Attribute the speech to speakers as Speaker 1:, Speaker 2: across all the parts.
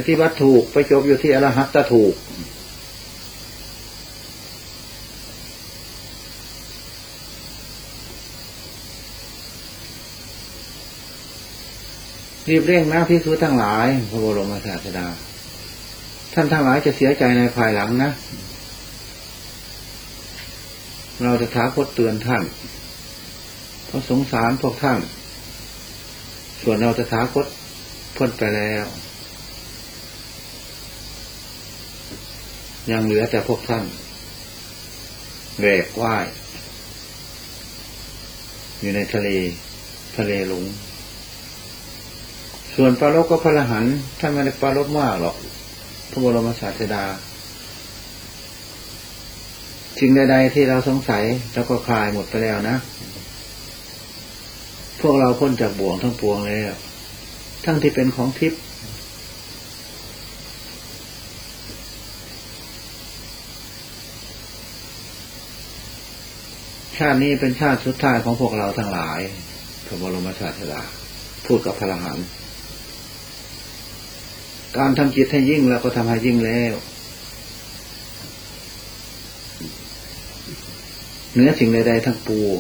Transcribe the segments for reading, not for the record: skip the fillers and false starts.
Speaker 1: ฏิบัติถูกไปจบอยู่ที่อรหัตตถูกรีบเร่งนะภิกษุทั้งหลายพระบรมศาสดาท่านทั้งหลายจะเสียใจในภายหลังนะเราจะท้าคตเตือนท่านเพราะสงสารพวกท่านส่วนเราจะท้าคตพ้นไปแล้วยังเหลือแต่พวกท่านแหวกว่ายอยู่ในทะเลหลงส่วนปรารภก็พระอรหันต์ท่านไม่ได้ปรารภมากหรอกพระบรมศาสดาสิ่งใดๆที่เราสงสัยแล้วก็คลายหมดไปแล้วนะพวกเราพ้นจากบ่วงทั้งปวงแล้วทั้งที่เป็นของทิพย์ชาตินี้เป็นชาติสุดท้ายของพวกเราทั้งหลายพระบรมศาสดาพูดกับพระอรหันต์การทำจิตให้ยิ่งแล้วก็ทำให้ยิ่งแล้วเหนือสิ่งใดๆทั้งปวง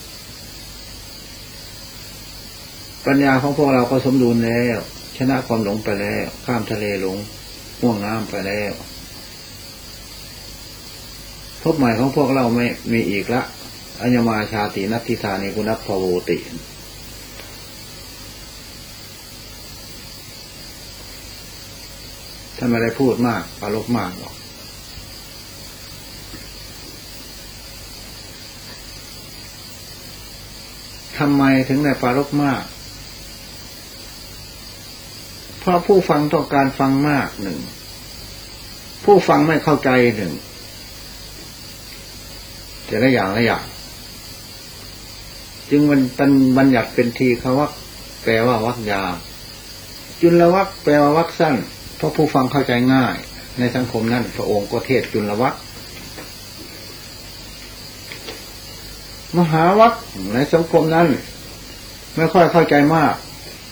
Speaker 1: ปัญญาของพวกเราก็สมดุลแล้วชนะความหลงไปแล้วข้ามทะเลหลงห่วงน้ำไปแล้วพบใหม่ของพวกเราไม่มีอีกละอัญญมาชาตินัตถิธานิกุณัพพโวติท่านไม่ได้พูดมากปรารภมากหรอกทำไมถึงได้ปรารภมากเพราะผู้ฟังต้องการฟังมากหนึ่งผู้ฟังไม่เข้าใจหนึ่งแต่ละอย่างจึงมันเป็นบัญญัติเป็นทีฆวรรคแปลว่าวรรคยาวจุลวรรคแปลว่าวรรคสั้นเพราะผู้ฟังเข้าใจง่ายในสังคมนั้นพระองค์ก็เทศจุลวรรคมหาวรรคในสังคมนั้นไม่ค่อยเข้าใจมาก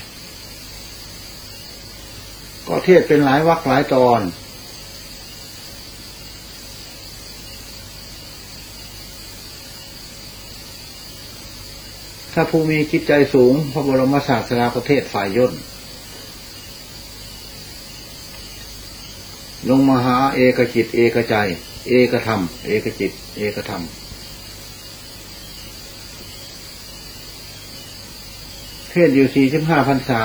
Speaker 1: ก็เทศเป็นหลายวรรคหลายตอนถ้าผู้มีจิตใจสูงพระบรมศาสดาก็เทศฝ่ายย่นลงมหาเอกจิตเอกใจเอกธรรมเอกจิตเอกธรรมเทศอยู่45 พรรษา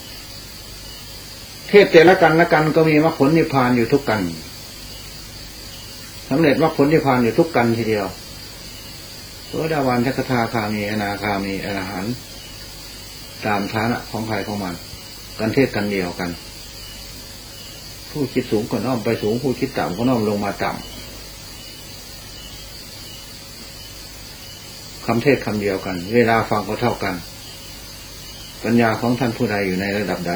Speaker 1: เทศแต่ละกันก็มีมรรคผลนิพพานอยู่ทุกกันสำเร็จมรรคผลนิพพานอยู่ทุกกันทีเดียวโสดาบันสกทาคามีอนาคามีอรหันต์ตามฐานะของใครของมันกันเทศกันเดียวกันผู้คิดสูงก็น้อมไปสูงผู้คิดต่ำก็น้อมลงมาต่ำคำเทศคำเดียวกันเวลาฟังก็เท่ากันปัญญาของท่านผู้ใดอยู่ในระดับใด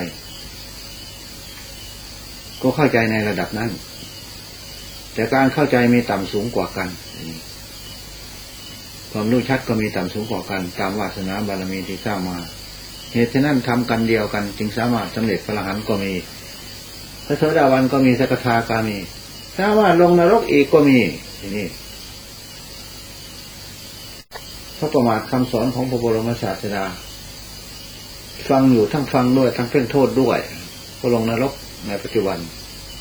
Speaker 1: ก็เข้าใจในระดับนั้นแต่การเข้าใจมีต่ำสูงกว่ากันความรู้ชัดก็มีต่ำสูงกว่ากันตามวาสนาบารมีที่สร้างมาเหตุฉะนั้นทำกันเดียวกันจึงสามารถสำเร็จพระอรหันต์ก็มีพระโสดาบันก็มีสกทาคามีสามารถลงนรกอีกก็มีทีนี้พระประมาทคำสอนของพระบรมศาสดาฟังอยู่ทั้งฟังด้วยทั้งเพ่งโทษด้วยก็ลงนรกในปัจจุบัน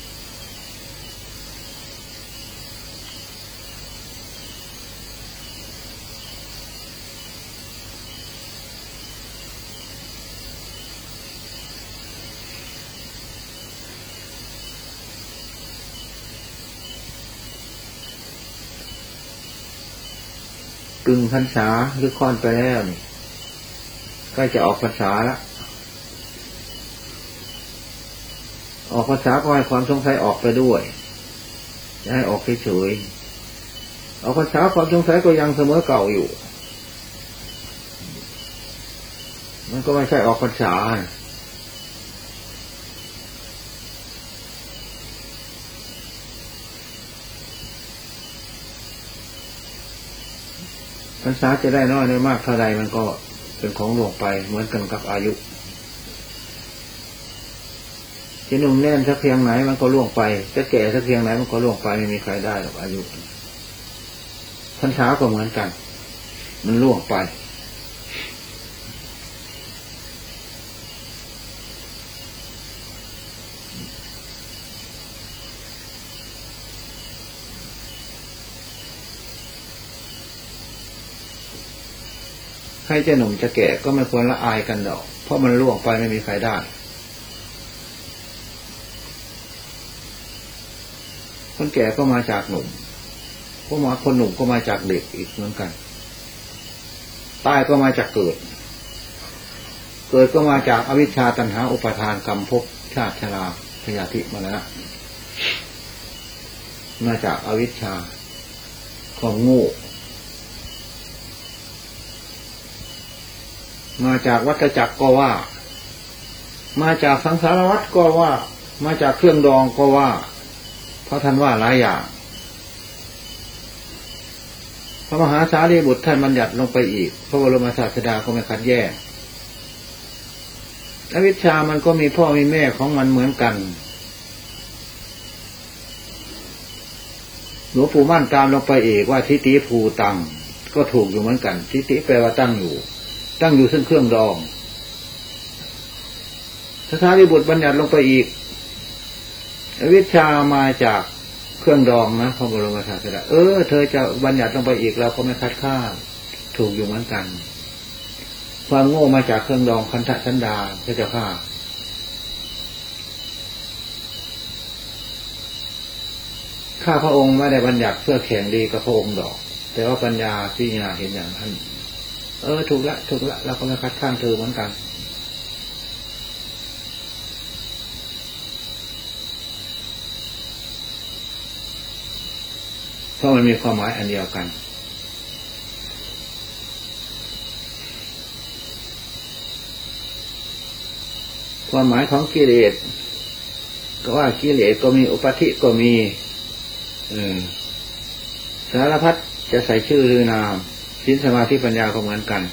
Speaker 1: กึ่งพรรษาหรือค่อนไปแล้วนี่ใกล้จะออกพรรษาแล้วออกพรรษาก็ให้ความสงสัยออกไปด้วยจะให้ออกเฉยๆออกพรรษาความสงสัยก็ยังเสมอเก่าอยู่มันก็ไม่ใช่ออกพรรษาพรรษาจะได้น้อยได้มากเท่าใดมันก็เป็นของล่วงไปเหมือนกันกับอายุจะหนุ่มแน่นสักเพียงไหนมันก็ล่วงไปจะแก่สักเพียงไหนมันก็ล่วงไปไม่มีใครได้หรอกอายุพรรษาก็เหมือนกันมันล่วงไปใครจะหนุ่มจะแก่ก็ไม่ควรละอายกันดอกเพราะมันล่วงไปไม่มีใครได้คนแก่ก็มาจากหนุ่มก็มาคนหนุ่มก็มาจากเด็กอีกเหมือนกันตายก็มาจากเกิดก็มาจากอวิชชาตัณหาอุปาทานกรรมภพชาติชราพยาธิมรณะมาจากอวิชชาความโง่มาจากวัฏจักรก็ว่ามาจากสังสารวัฏก็ว่ามาจากเครื่องดองก็ว่าเพราะท่านว่าหลายอย่างพระมหาสารีบุตรท่านบัญญัติลงไปอีกพระบรมศาสดาก็ไม่ขัดแย้งอวิชชามันก็มีพ่อมีแม่ของมันเหมือนกันหลวงปู่มั่นตามลงไปอีกว่าทิฏฐิภูตังก็ถูกอยู่เหมือนกันทิฏฐิแปลว่าตั้งอยู่ซึ่งเครื่องดองพระสารีบุตรบัญญัติลงไปอีกอวิชชามาจากเครื่องดองนะพระบรมศาสดาเธอจะบัญญัติลงไปอีกเราก็ไม่คัดค้านถูกอยู่เหมือนกันความโง่มาจากเครื่องดองคันธสันดาพระเจ้าข้าข้าพระองค์ไม่ได้บัญญัติเพื่อแข่งดีกับพระองค์ดอกแต่ว่าปัญญาพิจารณาเห็นอย่างนั้นถูกละเราก็ไม่คัดค้านเธอเหมือนกันเพราะมันมีความหมายอันเดียวกันความหมายของกิเลสก็ว่ากิเลสก็มีอุปาทิก็มีสารพัดจะใส่ชื่อหรือนามศีลสมาธิปัญญาก็เหมือนกัน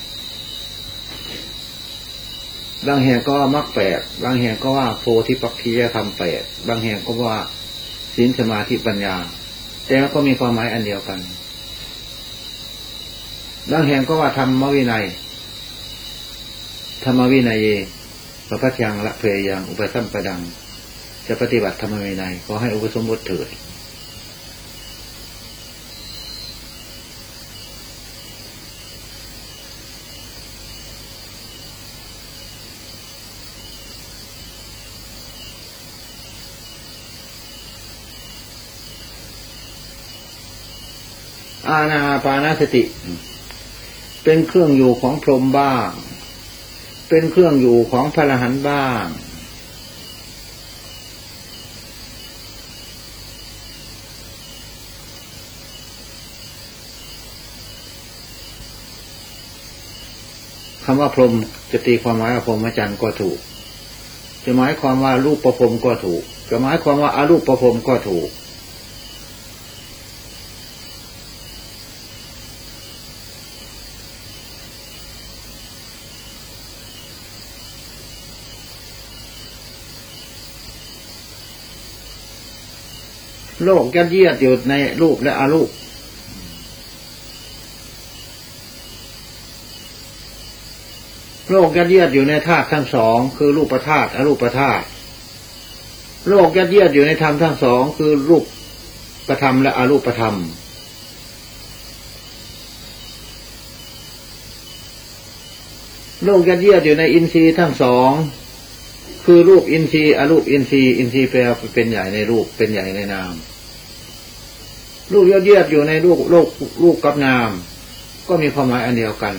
Speaker 1: บางแห่งก็ว่ามรรคแปดบางแห่งก็ว่าโพธิปักขิยธรรมแปดบางแห่งก็ว่าศีลสมาธิปัญญาแต่ก็มีความหมายอันเดียวกันบางแห่งก็ว่าธรรมวินัยธรรมวินัยพระพัชยังละเพยยังอุปสัมปดังจะปฏิบัติธรรมวินัยขอให้อุปสมบทเถิดอานาปานสติเป็นเครื่องอยู่ของพรหมบ้างเป็นเครื่องอยู่ของพระอรหันต์บ้างคำว่าพรหมจะตีความหมายว่าพรหมจรรย์ก็ถูกจะหมายความว่ารูปประพรหมก็ถูกจะหมายความว่าอรูปประพรหมก็ถูกโลกยัดเยียดอยู่ในรูปและอรูปโลกยัดเยียดอยู่ในธาตุทั้งสองคือรูปธาตุอรูปธาตุโลกยัดเยียดอยู่ในธรรมทั้งสองคือรูปธรรมและอรูปธรรมโลกยัดเยียดอยู่ในอินทรีย์ทั้งสองคือรูปอินทรีย์อรูปอินทรีย์อินทรีย์แปลเป็นใหญ่ในรูปเป็นใหญ่ในนามรูปยัดเยียดอยู่ในรูปกับนามก็มีความหมายอันเดียวกัน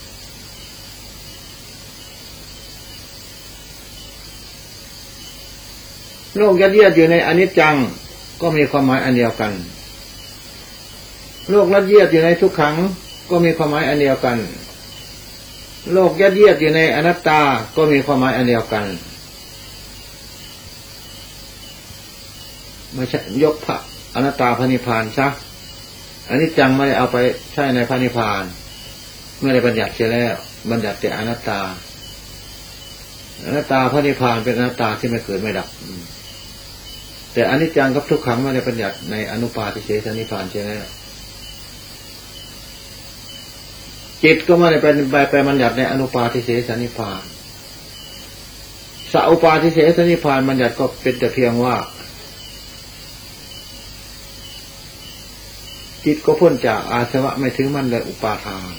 Speaker 1: โลกยัดเยียดอยู่ในอนิจจังก็มีความหมายอันเดียวกันโลกยัดเยียดอยู่ในทุกขังก็มีความหมายอันเดียวกันโลกยัดเยียดอยู่ในอนัตตาก็มีความหมายอันเดียวกันไม่ใช่ยกพระอนัตตาพระนิพพานซะอนิจจังไม่ได้เอาไปใช้ในพระนิพพานไม่ได้บัญญัติเสียแล้วบัญญัติแต่อนัตตาอนัตตาพระนิพพานเป็นอนัตตาที่ไม่เกิดไม่ดับแต่อนิจจังกับทุกขังไม่ได้บัญญัติในอนุปาทิเสสนิพพานใช่ไหมจิตก็ไม่ได้ไปบัญญัติในอนุปาทิเสสนิพพานสัพปาทิเสสนิพพานบัญญัติก็เป็นแต่เพียงว่าจิตก็พ้นจากอาสวะไม่ถึงมันเลยอุปาทาน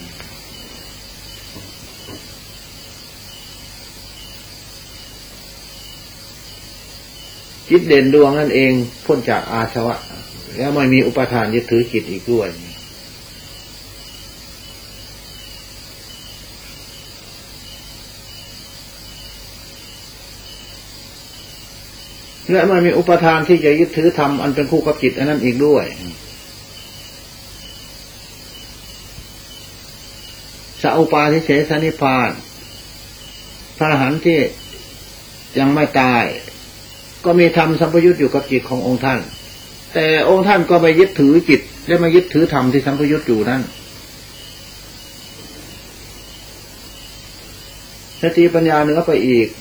Speaker 1: จิตเด่นดวงนั่นเองพ้นจากอาสวะแล้วไม่มีอุปาทานยึดถือจิตอีกด้วยและไม่มีอุปาทานที่จะยึดถือธรรมอันเป็นคู่กับจิตอันนั้นอีกด้วยสัพปาทิเสสนิพพานพระอรหันต์ที่ยังไม่ตายก็มีธรรมสัมปยุตอยู่กับจิตขององค์ท่านแต่องค์ท่านก็ไม่ยึดถือจิตและไม่ยึดถือธรรมที่สัมปยุตอยู่นั่นสติปัญญาเหนือไปอีก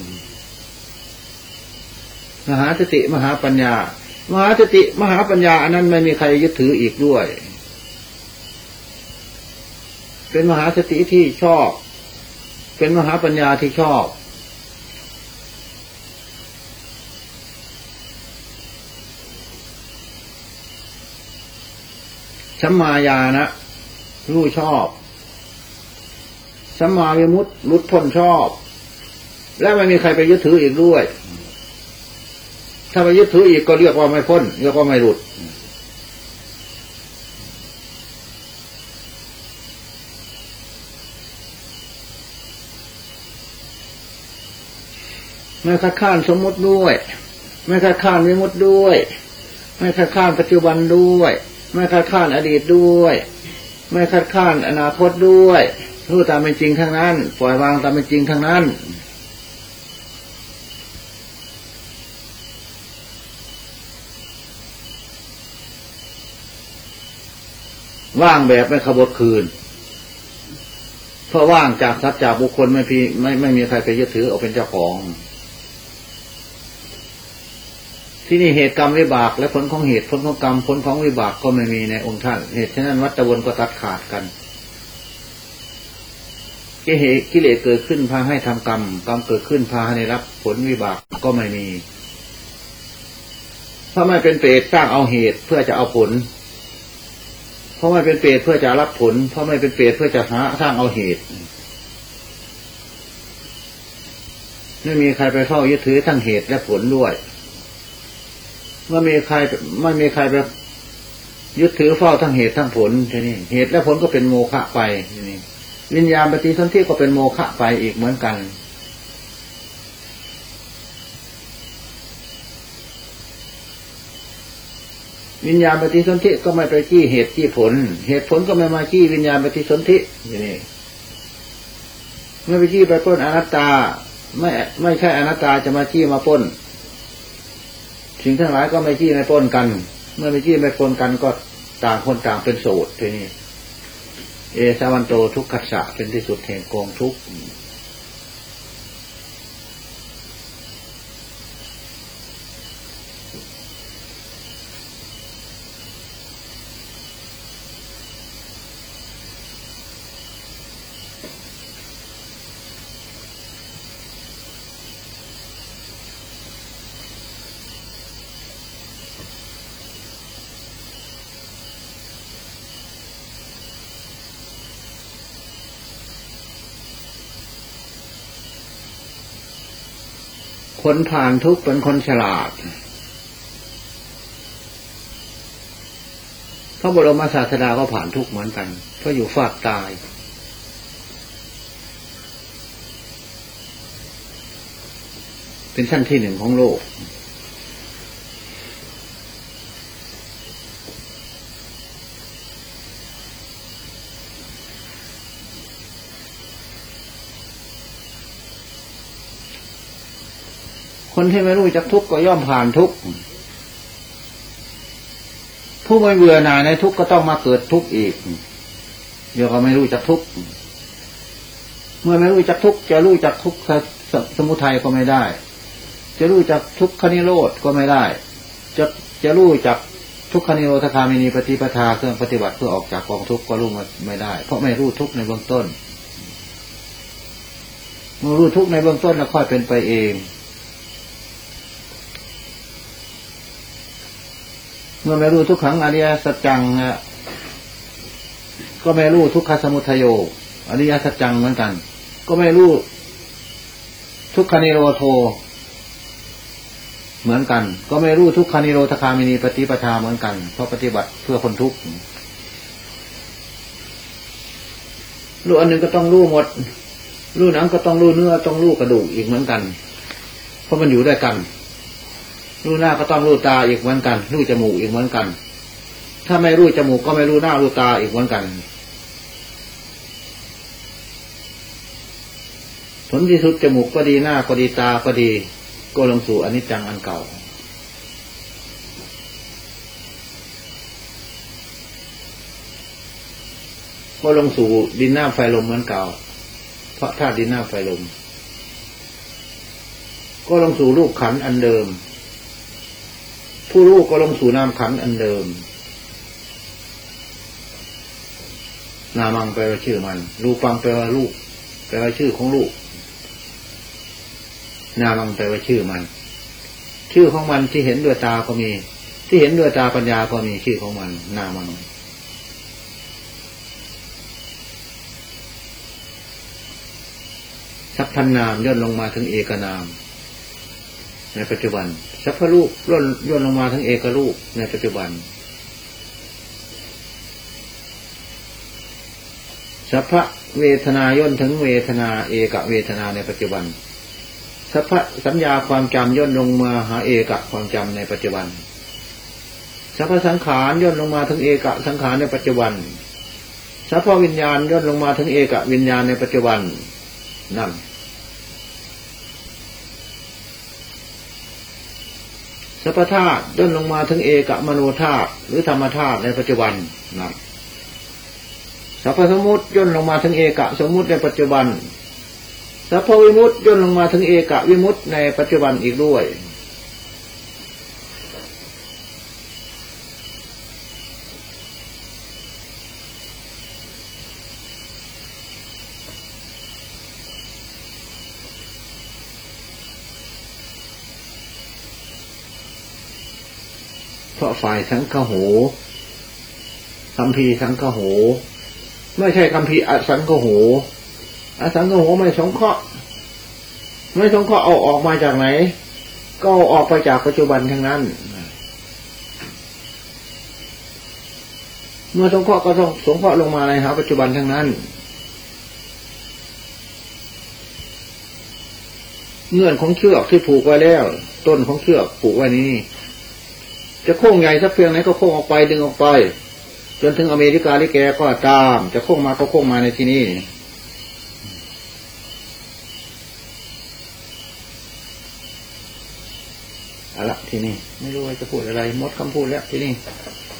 Speaker 1: มหาสติมหาปัญญามหาสติมหาปัญญาอันนั้นไม่มีใครยึดถืออีกด้วยเป็นมหาสติที่ชอบเป็นมหาปัญญาที่ชอบสัมมาญาณะรู้ชอบสัมมาวิมุตติหลุดพ้นชอบและไม่มีใครไปยึดถืออีกด้วยถ้าไปยึดถืออีกก็เรียกว่าไม่พ้นเรียกว่าไม่หลุดไม่คัดค้านสมมติด้วยไม่คัดค้านวิมุตติด้วยไม่คัดค้านปัจจุบันด้วยไม่คัดค้านอดีตด้วยไม่คัดค้านอนาคตด้วยรู้ตามเป็นจริงทั้งนั้นปล่อยวางตามเป็นจริงทั้งนั้นว่างแบบไม่ขบคืนเพราะว่างจากสัจจะบุคคลไม่มีใครไปยึดถือเอาเป็นเจ้าของที่นี่เหตุกรรมวิบากและผลของเหตุผลของกรรมผลของวิบากก็ไม่มีในองค์ท่านเหตุฉะนั้นวัฏวนก็ตัดขาดกันกิเลสเกิดขึ้นพาให้ทำกรรมกรรมเกิดขึ้นพาให้รับผลวิบากก็ไม่มีเพราะไม่เป็นเปรตสร้างเอาเหตุเพื่อจะเอาผลเพราะไม่เป็นเปรตเพื่อจะรับผลเพราะไม่เป็นเปรตเพื่อจะสร้างเอาเหตุไม่มีใครไปเฝ้ายึดถือทั้งเหตุและผลด้วยไม่มีใครไปยึดถือเฝ้าทั้งเหตุทั้งผลทีนี้เหตุและผลก็เป็นโมฆะไปทีนี้วิญญาณปฏิสนธิก็เป็นโมฆะไปอีกเหมือนกันวิญญาณปฏิสนธิก็ไม่ไปจี้เหตุจี้ผลเหตุผลก็ไม่มาจี้วิญญาณปฏิสนธิทีนี้ไม่ไปจี้ไปปล้นอนัตตาไม่ใช่อนัตตาจะมาจี้มาปล้นสิ่งทั้งหลายก็ไม่จี้ไม่ปนกันเมื่อไม่จี้ไม่ปนกันก็ต่างคนต่างเป็นโสดทีนี้เอสาวันโตทุกขัสสะเป็นที่สุดแห่งกองทุกข์คนผ่านทุกข์เป็นคนฉลาดพระบรมศาสดาก็ผ่านทุกข์เหมือนกันเพราะอยู่ฟากตายเป็นชั้นที่หนึ่งของโลกคนที่ไม่รู้จักทุกข์ก็ย่อมผ่านทุกข์ผู้ไม่เบื่อหน่ายในทุกข์ก็ต้องมาเกิดทุกข์อีกเดี๋ยวก็ไม่รู้จักทุกข์เมื่อไม่รู้จักทุกข์จะรู้จักทุกข์สมุทัยก็ไม่ได้จะรู้จักทุกขนิโรธก็ไม่ได้จะรู้จักทุกขนิโรธคามินีปฏิปทาเครื่องปฏิบัติเพื่อออกจากกองทุกข์ก็รู้ไม่ได้เพราะไม่รู้ทุกข์ในเบื้องต้นเมื่อรู้ทุกข์ในเบื้องต้นแล้วค่อยเป็นไปเองเมื่อไม่รู้ทุกขังอริยสัจจังก็ไม่รู้ทุกขสมุทัยโยอริยสัจจังเหมือนกันก็ไม่รู้ทุกขนิโรโธเหมือนกันก็ไม่รู้ทุกขนิโรธคามินีปฏิปทาเหมือนกันเพราะปฏิบัติเพื่อคนทุกข์รู้อันหนึ่งก็ต้องรู้หมดรู้หนังก็ต้องรู้เนื้อต้องรู้กระดูกอีกเหมือนกันเพราะมันอยู่ด้วยกันรู้หน้าก็ต้องรู้ตาอีกเหมือนกันรู้จมูกอีกเหมือนกันถ้าไม่รู้จมูกก็ไม่รู้หน้ารู้ตาอีกเหมือนกันผลที่สุดจมูกก็ดีหน้าก็ดีตาก็ดีก็ลงสู่อนิจจังอันเก่าก็ลงสู่ดินน้ำไฟลมเหมือนเก่าเพราะธาตุดินน้ำไฟลมก็ลงสู่รูปขันธ์อันเดิมผู้รู้ก็ลงสู่นามขันธ์อันเดิมนามังแปลว่าชื่อมันรูปังแปลว่ารูปแปลว่าชื่อของรูปนามังแปลว่าชื่อมันชื่อของมันที่เห็นด้วยตาก็มีที่เห็นด้วยตาปัญญาก็มีชื่อของมันนามังสัพพันนามย่นลงมาถึงเอกนามในปัจจุบันสัพพรูปย่นลงมาถึงเอกรูปในปัจจุบันสัพพเวทนาย่นถึงเวทนาเอกเวทนาในปัจจุบันสัพพสัญญาความจำย่นลงมาหาเอกความจำในปัจจุบันสัพพสังขารย่นลงมาถึงเอกสังขารในปัจจุบันสัพพวิญญาณย่นลงมาถึงเอกวิญญาณในปัจจุบันนั่นสัพพธาตุย่นลงมาถึงเอกมโนธาตุหรือธรรมธาตุในปัจจุบันนั่นสัพพสมมุติย่นลงมาถึงเอกสมมุติในปัจจุบันสัพพวิมุตติย่นลงมาถึงเอกวิมุตติในปัจจุบันอีกด้วยเพราะฝ่ายสังฆโหคัมภีร์สังฆโหไม่ใช่คัมภีร์อสังฆโหอสังฆโหไม่สงเคราะห์เอาออกมาจากไหนก็ออกไปจากปัจจุบันทั้งนั้นเมื่อสงเคราะห์ก็ต้องสงเคราะห์ลงมาในหาปัจจุบันทั้งนั้นเงื่อนของเชือกที่ผูกไว้แล้วต้นของเชือกผูกไว้นี้จะโค้งใหญ่สักเพียงไหนก็โค้งออกไปดึงออกไปจนถึงอเมริกาลิแกก็ตามจะโค้งมาก็โค้งมาในที่นี้เอาละที่นี่ไม่รู้ว่าจะพูดอะไรหมดคำพูดแล้วที่นี่